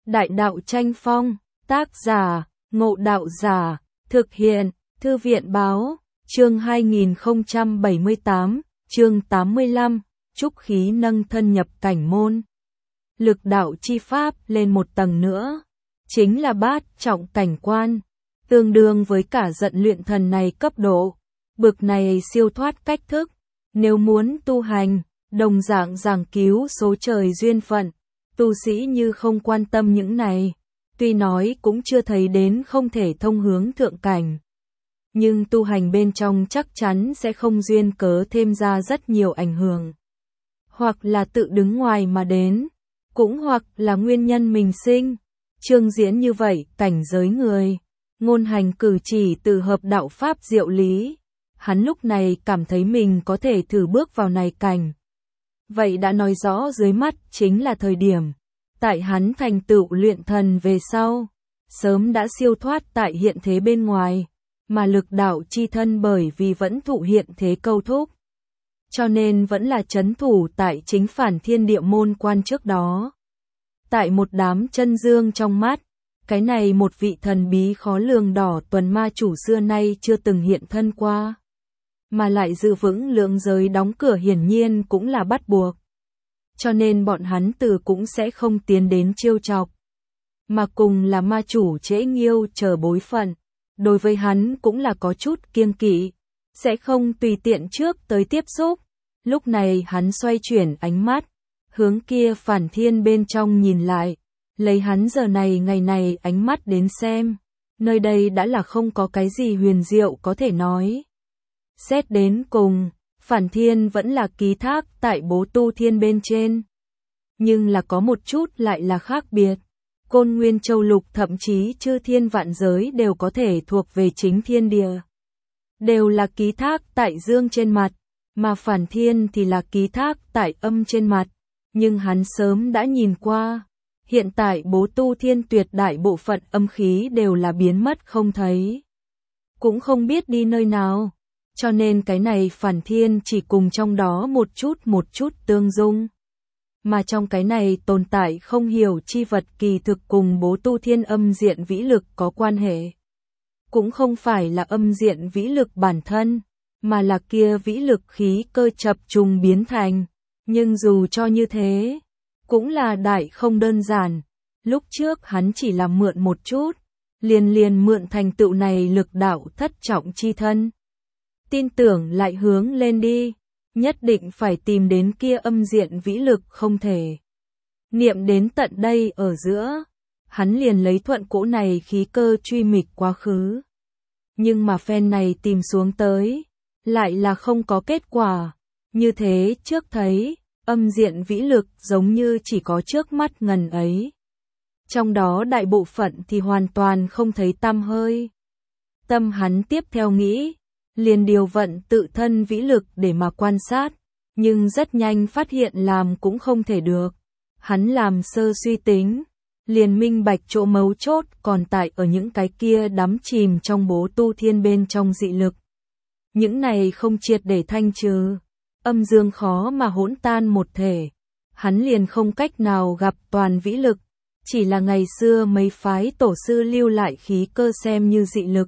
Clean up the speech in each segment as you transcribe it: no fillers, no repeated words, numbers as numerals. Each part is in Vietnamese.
Đại đạo tranh phong, tác giả, Ngộ Đạo Giả, thực hiện, Thư viện báo, chương 2078, chương 85, trúc khí nâng thân nhập cảnh môn. Lực đạo chi pháp lên một tầng nữa, chính là bát trọng cảnh quan, tương đương với cả giận luyện thần này cấp độ, bực này siêu thoát cách thức, nếu muốn tu hành, đồng dạng giảng cứu số trời duyên phận, tu sĩ như không quan tâm những này, tuy nói cũng chưa thấy đến không thể thông hướng thượng cảnh. Nhưng tu hành bên trong chắc chắn sẽ không duyên cớ thêm ra rất nhiều ảnh hưởng. Hoặc là tự đứng ngoài mà đến, cũng hoặc là nguyên nhân mình sinh. Chương diễn như vậy, cảnh giới người, ngôn hành cử chỉ từ hợp đạo pháp diệu lý. Hắn lúc này cảm thấy mình có thể thử bước vào này cảnh. Vậy đã nói rõ dưới mắt chính là thời điểm. Tại hắn thành tựu luyện thần về sau, sớm đã siêu thoát tại hiện thế bên ngoài, mà lực đạo chi thân bởi vì vẫn thụ hiện thế câu thúc. Cho nên vẫn là chấn thủ tại chính phản thiên địa môn quan trước đó. Tại một đám chân dương trong mắt, cái này một vị thần bí khó lường đỏ tuần ma chủ xưa nay chưa từng hiện thân qua. Mà lại giữ vững lượng giới đóng cửa hiển nhiên cũng là bắt buộc. Cho nên bọn hắn từ cũng sẽ không tiến đến trêu chọc. Mà cùng là ma chủ trễ nghiêu chờ bối phận, đối với hắn cũng là có chút kiêng kỵ, sẽ không tùy tiện trước tới tiếp xúc. Lúc này hắn xoay chuyển ánh mắt, hướng kia phản thiên bên trong nhìn lại, lấy hắn giờ này ngày này ánh mắt đến xem, nơi đây đã là không có cái gì huyền diệu có thể nói. Xét đến cùng, phản thiên vẫn là ký thác tại bố tu thiên bên trên. Nhưng là có một chút lại là khác biệt. Côn Nguyên Châu Lục thậm chí chư thiên vạn giới đều có thể thuộc về chính thiên địa. Đều là ký thác tại dương trên mặt, mà phản thiên thì là ký thác tại âm trên mặt. Nhưng hắn sớm đã nhìn qua. Hiện tại bố tu thiên tuyệt đại bộ phận âm khí đều là biến mất không thấy. Cũng không biết đi nơi nào. Cho nên cái này phản thiên chỉ cùng trong đó một chút tương dung. Mà trong cái này tồn tại không hiểu chi vật kỳ thực cùng bố tu thiên âm diện vĩ lực có quan hệ. Cũng không phải là âm diện vĩ lực bản thân, mà là kia vĩ lực khí cơ chập trùng biến thành. Nhưng dù cho như thế, cũng là đại không đơn giản. Lúc trước hắn chỉ là mượn một chút, liền mượn thành tựu này lực đạo thất trọng chi thân. Tin tưởng lại hướng lên đi, nhất định phải tìm đến kia âm diện vĩ lực không thể. Niệm đến tận đây ở giữa, hắn liền lấy thuận cỗ này khí cơ truy mịch quá khứ. Nhưng mà phen này tìm xuống tới, lại là không có kết quả. Như thế trước thấy, âm diện vĩ lực giống như chỉ có trước mắt ngần ấy. Trong đó đại bộ phận thì hoàn toàn không thấy tăm hơi. Tâm hắn tiếp theo nghĩ, liền điều vận tự thân vĩ lực để mà quan sát, nhưng rất nhanh phát hiện làm cũng không thể được. Hắn làm sơ suy tính, liền minh bạch chỗ mấu chốt còn tại ở những cái kia đắm chìm trong bố tu thiên bên trong dị lực. Những này không triệt để thanh trừ, âm dương khó mà hỗn tan một thể. Hắn liền không cách nào gặp toàn vĩ lực, chỉ là ngày xưa mấy phái tổ sư lưu lại khí cơ xem như dị lực.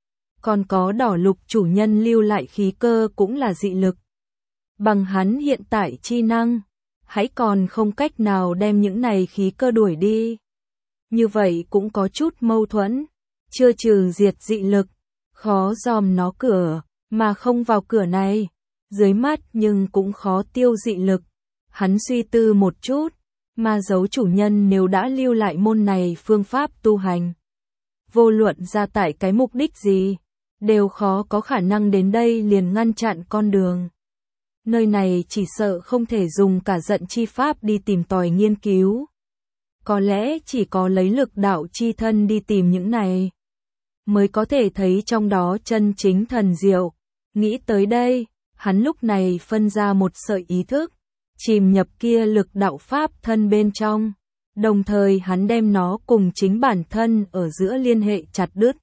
Còn có đỏ lục chủ nhân lưu lại khí cơ cũng là dị lực. Bằng hắn hiện tại chi năng, hãy còn không cách nào đem những này khí cơ đuổi đi. Như vậy cũng có chút mâu thuẫn, chưa trừ diệt dị lực, khó dòm nó cửa, mà không vào cửa này, dưới mắt nhưng cũng khó tiêu dị lực. Hắn suy tư một chút, mà dấu chủ nhân nếu đã lưu lại môn này phương pháp tu hành. Vô luận ra tại cái mục đích gì, đều khó có khả năng đến đây liền ngăn chặn con đường. Nơi này chỉ sợ không thể dùng cả giận chi pháp đi tìm tòi nghiên cứu. Có lẽ chỉ có lấy lực đạo chi thân đi tìm những này, mới có thể thấy trong đó chân chính thần diệu. Nghĩ tới đây, hắn lúc này phân ra một sợi ý thức, chìm nhập kia lực đạo pháp thân bên trong. Đồng thời hắn đem nó cùng chính bản thân ở giữa liên hệ chặt đứt.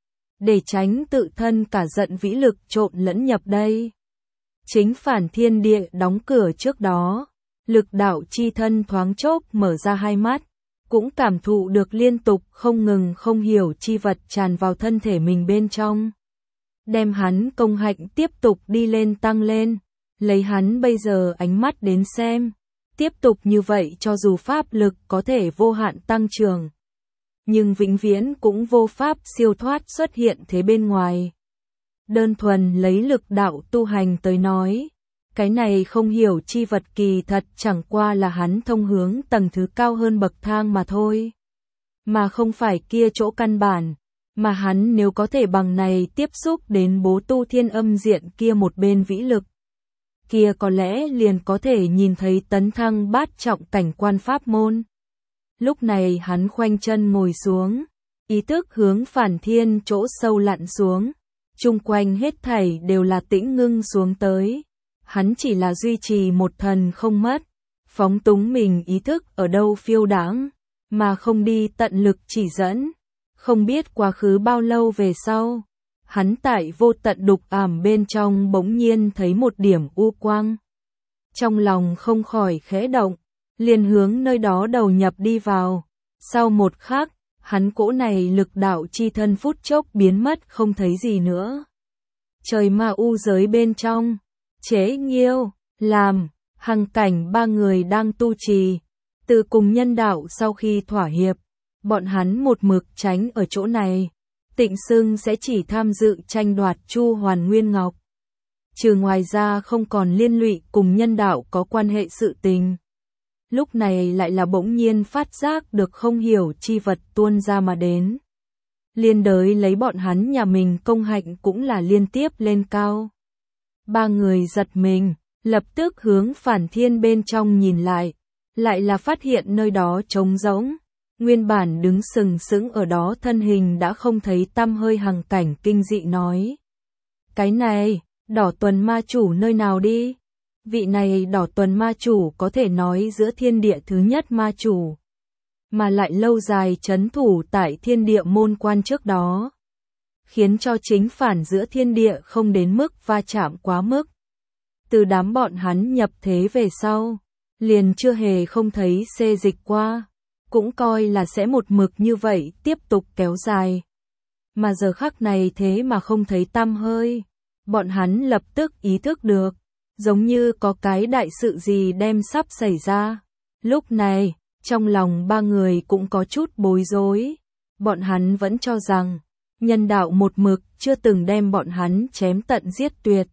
Để tránh tự thân cả giận vĩ lực trộn lẫn nhập đây. Chính phản thiên địa đóng cửa trước đó, lực đạo chi thân thoáng chốc mở ra hai mắt, cũng cảm thụ được liên tục không ngừng không hiểu chi vật tràn vào thân thể mình bên trong. Đem hắn công hạnh tiếp tục đi lên tăng lên, lấy hắn bây giờ ánh mắt đến xem. Tiếp tục như vậy cho dù pháp lực có thể vô hạn tăng trưởng, nhưng vĩnh viễn cũng vô pháp siêu thoát xuất hiện thế bên ngoài. Đơn thuần lấy lực đạo tu hành tới nói, cái này không hiểu chi vật kỳ thật chẳng qua là hắn thông hướng tầng thứ cao hơn bậc thang mà thôi. Mà không phải kia chỗ căn bản, mà hắn nếu có thể bằng này tiếp xúc đến bố tu thiên âm diện kia một bên vĩ lực, kia có lẽ liền có thể nhìn thấy tấn thăng bát trọng cảnh quan pháp môn. Lúc này hắn khoanh chân ngồi xuống, ý thức hướng Phản Thiên chỗ sâu lặn xuống, chung quanh hết thảy đều là tĩnh ngưng xuống tới. Hắn chỉ là duy trì một thần không mất, phóng túng mình ý thức ở đâu phiêu đãng, mà không đi tận lực chỉ dẫn. Không biết quá khứ bao lâu về sau, hắn tại vô tận đục ảm bên trong bỗng nhiên thấy một điểm u quang. Trong lòng không khỏi khẽ động, liền hướng nơi đó đầu nhập đi vào. Sau một khắc, hắn cỗ này lực đạo chi thân phút chốc biến mất không thấy gì nữa. Trời ma u giới bên trong, Chế Nghiêu, Làm, Hằng Cảnh ba người đang tu trì. Từ cùng nhân đạo sau khi thỏa hiệp, bọn hắn một mực tránh ở chỗ này. Tịnh xưng sẽ chỉ tham dự tranh đoạt Chu Hoàn Nguyên Ngọc. Trừ ngoài ra không còn liên lụy cùng nhân đạo có quan hệ sự tình. Lúc này lại là bỗng nhiên phát giác được không hiểu chi vật tuôn ra mà đến. Liên đới lấy bọn hắn nhà mình công hạnh cũng là liên tiếp lên cao. Ba người giật mình, lập tức hướng Phản Thiên bên trong nhìn lại là phát hiện nơi đó trống rỗng. Nguyên bản đứng sừng sững ở đó thân hình đã không thấy tăm hơi. Hằng Cảnh kinh dị nói. Cái này, Đỏ Tuần ma chủ nơi nào đi? Vị này Đỏ Tuần ma chủ có thể nói giữa thiên địa thứ nhất ma chủ, mà lại lâu dài trấn thủ tại thiên địa môn quan trước đó, khiến cho chính phản giữa thiên địa không đến mức va chạm quá mức. Từ đám bọn hắn nhập thế về sau, liền chưa hề không thấy xê dịch qua, cũng coi là sẽ một mực như vậy tiếp tục kéo dài. Mà giờ khắc này thế mà không thấy tăm hơi, bọn hắn lập tức ý thức được, giống như có cái đại sự gì đem sắp xảy ra. Lúc này, trong lòng ba người cũng có chút bối rối, bọn hắn vẫn cho rằng, nhân đạo một mực chưa từng đem bọn hắn chém tận giết tuyệt.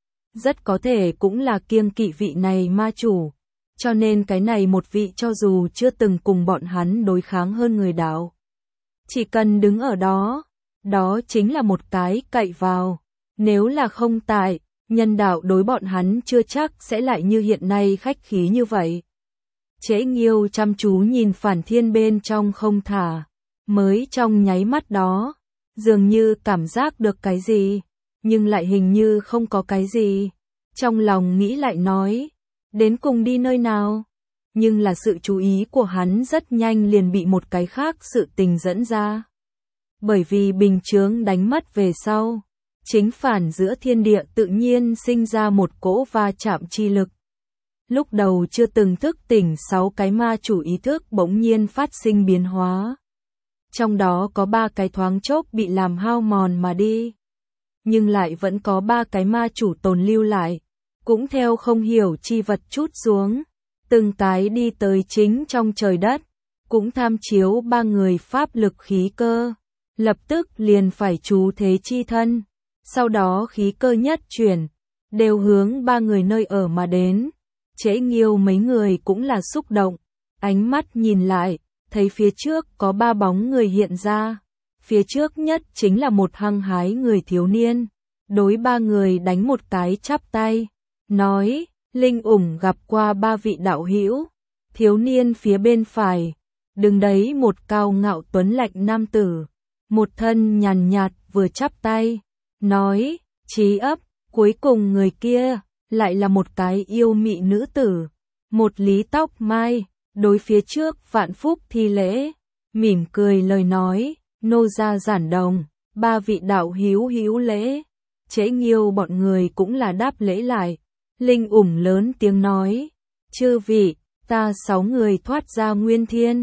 Rất có thể cũng là kiêng kỵ vị này ma chủ, cho nên cái này một vị cho dù chưa từng cùng bọn hắn đối kháng hơn người đạo, chỉ cần đứng ở đó, đó chính là một cái cậy vào. Nếu là không tại, nhân đạo đối bọn hắn chưa chắc sẽ lại như hiện nay khách khí như vậy. Chế Nghiêu chăm chú nhìn Phản Thiên bên trong không thả, mới trong nháy mắt đó, dường như cảm giác được cái gì, nhưng lại hình như không có cái gì. Trong lòng nghĩ lại nói, đến cùng đi nơi nào? Nhưng là sự chú ý của hắn rất nhanh liền bị một cái khác sự tình dẫn ra. Bởi vì bình chướng đánh mất về sau, chính phản giữa thiên địa tự nhiên sinh ra một cỗ va chạm chi lực. Lúc đầu chưa từng thức tỉnh 6 cái ma chủ ý thức bỗng nhiên phát sinh biến hóa. Trong đó có 3 cái thoáng chốc bị làm hao mòn mà đi. Nhưng lại vẫn có 3 cái ma chủ tồn lưu lại, cũng theo không hiểu chi vật chút xuống. Từng cái đi tới chính trong trời đất, cũng tham chiếu 3 người pháp lực khí cơ. Lập tức liền phải chú thế chi thân. Sau đó khí cơ nhất chuyển, đều hướng 3 người nơi ở mà đến. Chế Nghiêu mấy người cũng là xúc động, ánh mắt nhìn lại, thấy phía trước có 3 bóng người hiện ra. Phía trước nhất chính là một hăng hái người thiếu niên, đối 3 người đánh một cái chắp tay, nói, Linh ủng gặp qua 3 vị đạo hữu. Thiếu niên phía bên phải, đứng đấy một cao ngạo tuấn lạnh nam tử, một thân nhàn nhạt vừa chắp tay, nói, Trí ấp. Cuối cùng người kia lại là một cái yêu mị nữ tử, một lý tóc mai, đối phía trước vạn phúc thi lễ, mỉm cười lời nói, nô gia giản đồng, 3 vị đạo hữu hữu lễ. Chế Nghiêu bọn người cũng là đáp lễ lại. Linh ủng lớn tiếng nói, chư vị, ta 6 người thoát ra nguyên thiên,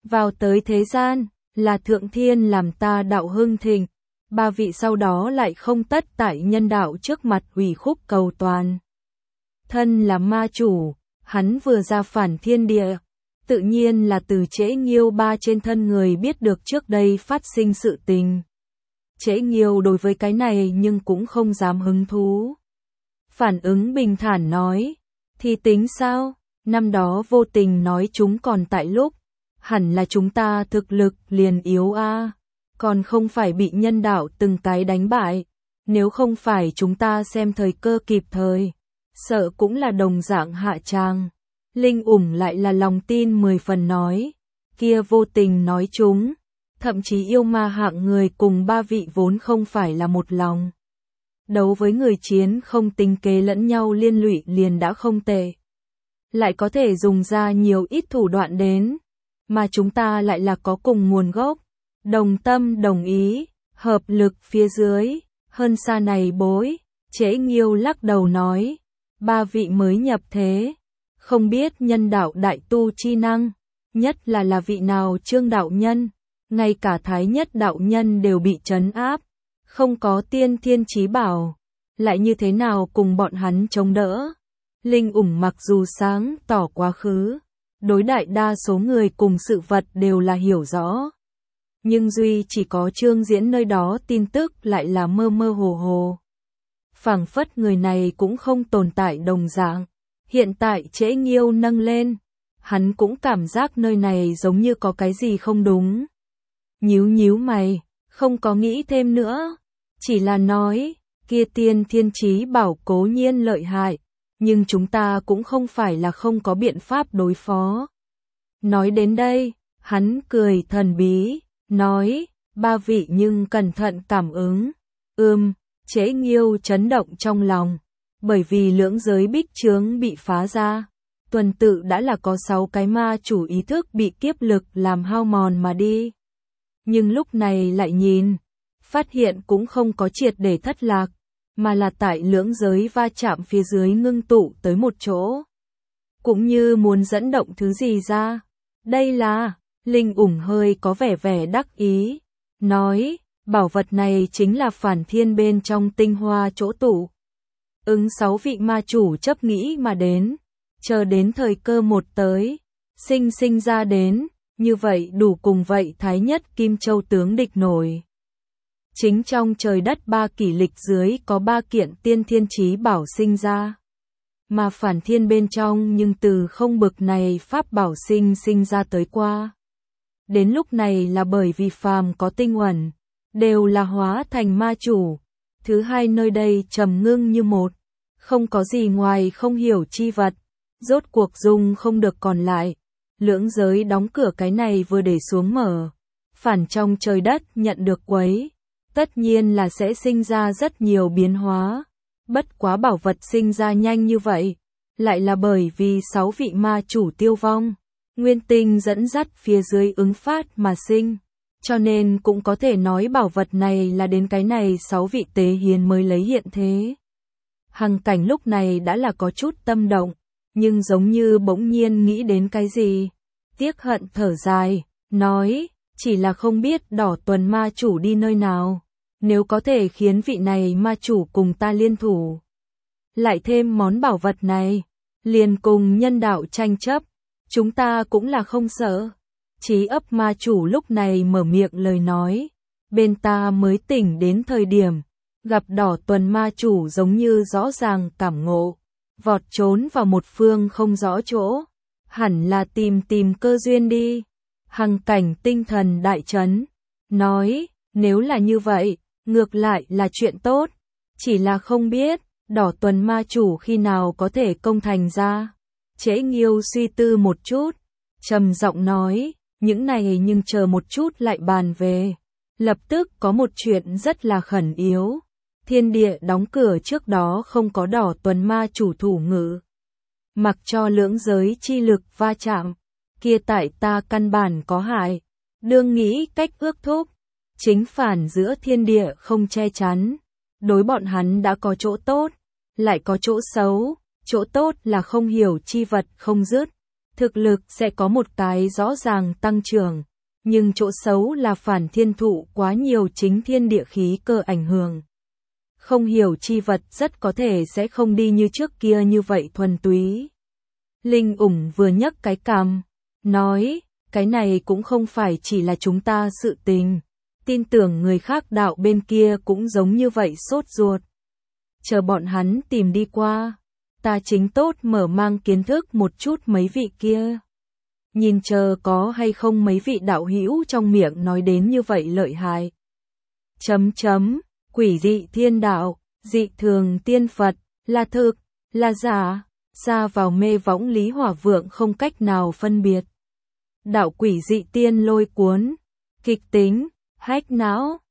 vào tới thế gian, là thượng thiên làm ta đạo hưng thịnh, 3 vị sau đó lại không tất tại nhân đạo trước mặt ủy khúc cầu toàn. Thân là ma chủ, hắn vừa ra phản thiên địa, tự nhiên là từ Trễ Nghiêu ba trên thân người biết được trước đây phát sinh sự tình. Trễ Nghiêu đối với cái này nhưng cũng không dám hứng thú. Phản ứng bình thản nói, thì tính sao, năm đó vô tình nói chúng còn tại lúc, hẳn là chúng ta thực lực liền yếu a, còn không phải bị nhân đạo từng cái đánh bại, nếu không phải chúng ta xem thời cơ kịp thời, sợ cũng là đồng dạng hạ tràng. Linh ủng lại là lòng tin 10 phần nói, kia vô tình nói chúng, thậm chí yêu ma hạng người cùng 3 vị vốn không phải là một lòng. Đấu với người chiến không tính kế lẫn nhau liên lụy liền đã không tệ. Lại có thể dùng ra nhiều ít thủ đoạn đến, mà chúng ta lại là có cùng nguồn gốc, đồng tâm đồng ý, hợp lực phía dưới, hơn xa này bối. Trễ Nghiêu lắc đầu nói, 3 vị mới nhập thế, không biết nhân đạo đại tu chi năng, nhất là vị nào Trương đạo nhân, ngay cả Thái Nhất đạo nhân đều bị trấn áp, không có tiên thiên chí bảo, lại như thế nào cùng bọn hắn chống đỡ. Linh ủng mặc dù sáng tỏ quá khứ, đối đại đa số người cùng sự vật đều là hiểu rõ, nhưng duy chỉ có Trương Diễn nơi đó tin tức lại là mơ mơ hồ hồ. Phảng phất người này cũng không tồn tại đồng dạng. Hiện tại Trễ Nghiêu nâng lên, hắn cũng cảm giác nơi này giống như có cái gì không đúng. Nhíu nhíu mày, không có nghĩ thêm nữa, chỉ là nói, kia tiên thiên chí bảo cố nhiên lợi hại, nhưng chúng ta cũng không phải là không có biện pháp đối phó. Nói đến đây, hắn cười thần bí, nói, 3 vị nhưng cẩn thận cảm ứng. Trễ Nghiêu chấn động trong lòng, bởi vì lưỡng giới bích chướng bị phá ra, tuần tự đã là có 6 cái ma chủ ý thức bị kiếp lực làm hao mòn mà đi. Nhưng lúc này lại nhìn, phát hiện cũng không có triệt để thất lạc, mà là tại lưỡng giới va chạm phía dưới ngưng tụ tới một chỗ. Cũng như muốn dẫn động thứ gì ra. Đây là, Linh ủng hơi có vẻ đắc ý, nói, bảo vật này chính là phản thiên bên trong tinh hoa chỗ tụ. 6 vị ma chủ chấp nghĩ mà đến, chờ đến thời cơ một tới, sinh ra đến, như vậy đủ cùng vậy Thái Nhất Kim Châu tướng địch nổi. Chính trong trời đất 3 kỷ lịch dưới có 3 kiện tiên thiên chí bảo sinh ra, mà phản thiên bên trong nhưng từ không bực này pháp bảo sinh ra tới qua. Đến lúc này là bởi vì phàm có tinh uẩn, đều là hóa thành ma chủ. Thứ hai nơi đây trầm ngưng như một, không có gì ngoài không hiểu chi vật, rốt cuộc dung không được còn lại. Lưỡng giới đóng cửa cái này vừa để xuống mở, phản trong trời đất nhận được quấy, tất nhiên là sẽ sinh ra rất nhiều biến hóa. Bất quá bảo vật sinh ra nhanh như vậy, lại là bởi vì 6 vị ma chủ tiêu vong, nguyên tinh dẫn dắt phía dưới ứng phát mà sinh. Cho nên cũng có thể nói bảo vật này là đến cái này 6 vị tế hiền mới lấy hiện thế. Hằng Cảnh lúc này đã là có chút tâm động, nhưng giống như bỗng nhiên nghĩ đến cái gì. Tiếc hận thở dài, nói, chỉ là không biết Đỏ Tuần ma chủ đi nơi nào. Nếu có thể khiến vị này ma chủ cùng ta liên thủ, lại thêm món bảo vật này, liền cùng nhân đạo tranh chấp, chúng ta cũng là không sợ. Chí ấp ma chủ lúc này mở miệng lời nói, bên ta mới tỉnh đến thời điểm, gặp Đỏ Tuần ma chủ giống như rõ ràng cảm ngộ, vọt trốn vào một phương không rõ chỗ, hẳn là tìm cơ duyên đi. Hằng Cảnh tinh thần đại chấn, nói, nếu là như vậy, ngược lại là chuyện tốt, chỉ là không biết, Đỏ Tuần ma chủ khi nào có thể công thành ra. Trễ Nghiêu suy tư một chút, trầm giọng nói, những này nhưng chờ một chút lại bàn về. Lập tức có một chuyện rất là khẩn yếu. Thiên địa đóng cửa trước đó không có Đỏ Tuần ma chủ thủ ngự. Mặc cho lưỡng giới chi lực va chạm, kia tại ta căn bản có hại. Đương nghĩ cách ước thúc, chính phản giữa thiên địa không che chắn. Đối bọn hắn đã có chỗ tốt, lại có chỗ xấu. Chỗ tốt là không hiểu chi vật không dứt, thực lực sẽ có một cái rõ ràng tăng trưởng, nhưng chỗ xấu là phản thiên thụ quá nhiều chính thiên địa khí cơ ảnh hưởng. Không hiểu chi vật rất có thể sẽ không đi như trước kia như vậy thuần túy. Linh ủng vừa nhấc cái cằm, nói, cái này cũng không phải chỉ là chúng ta sự tình. Tin tưởng người khác đạo bên kia cũng giống như vậy sốt ruột. Chờ bọn hắn tìm đi qua, ta chính tốt mở mang kiến thức một chút mấy vị kia. Nhìn chờ có hay không mấy vị đạo hữu trong miệng nói đến như vậy lợi hại. Quỷ dị thiên đạo, dị thường tiên Phật, là thực, là giả, xa vào mê võng Lý Hỏa Vượng không cách nào phân biệt. Đạo quỷ dị tiên lôi cuốn, kịch tính, hách não,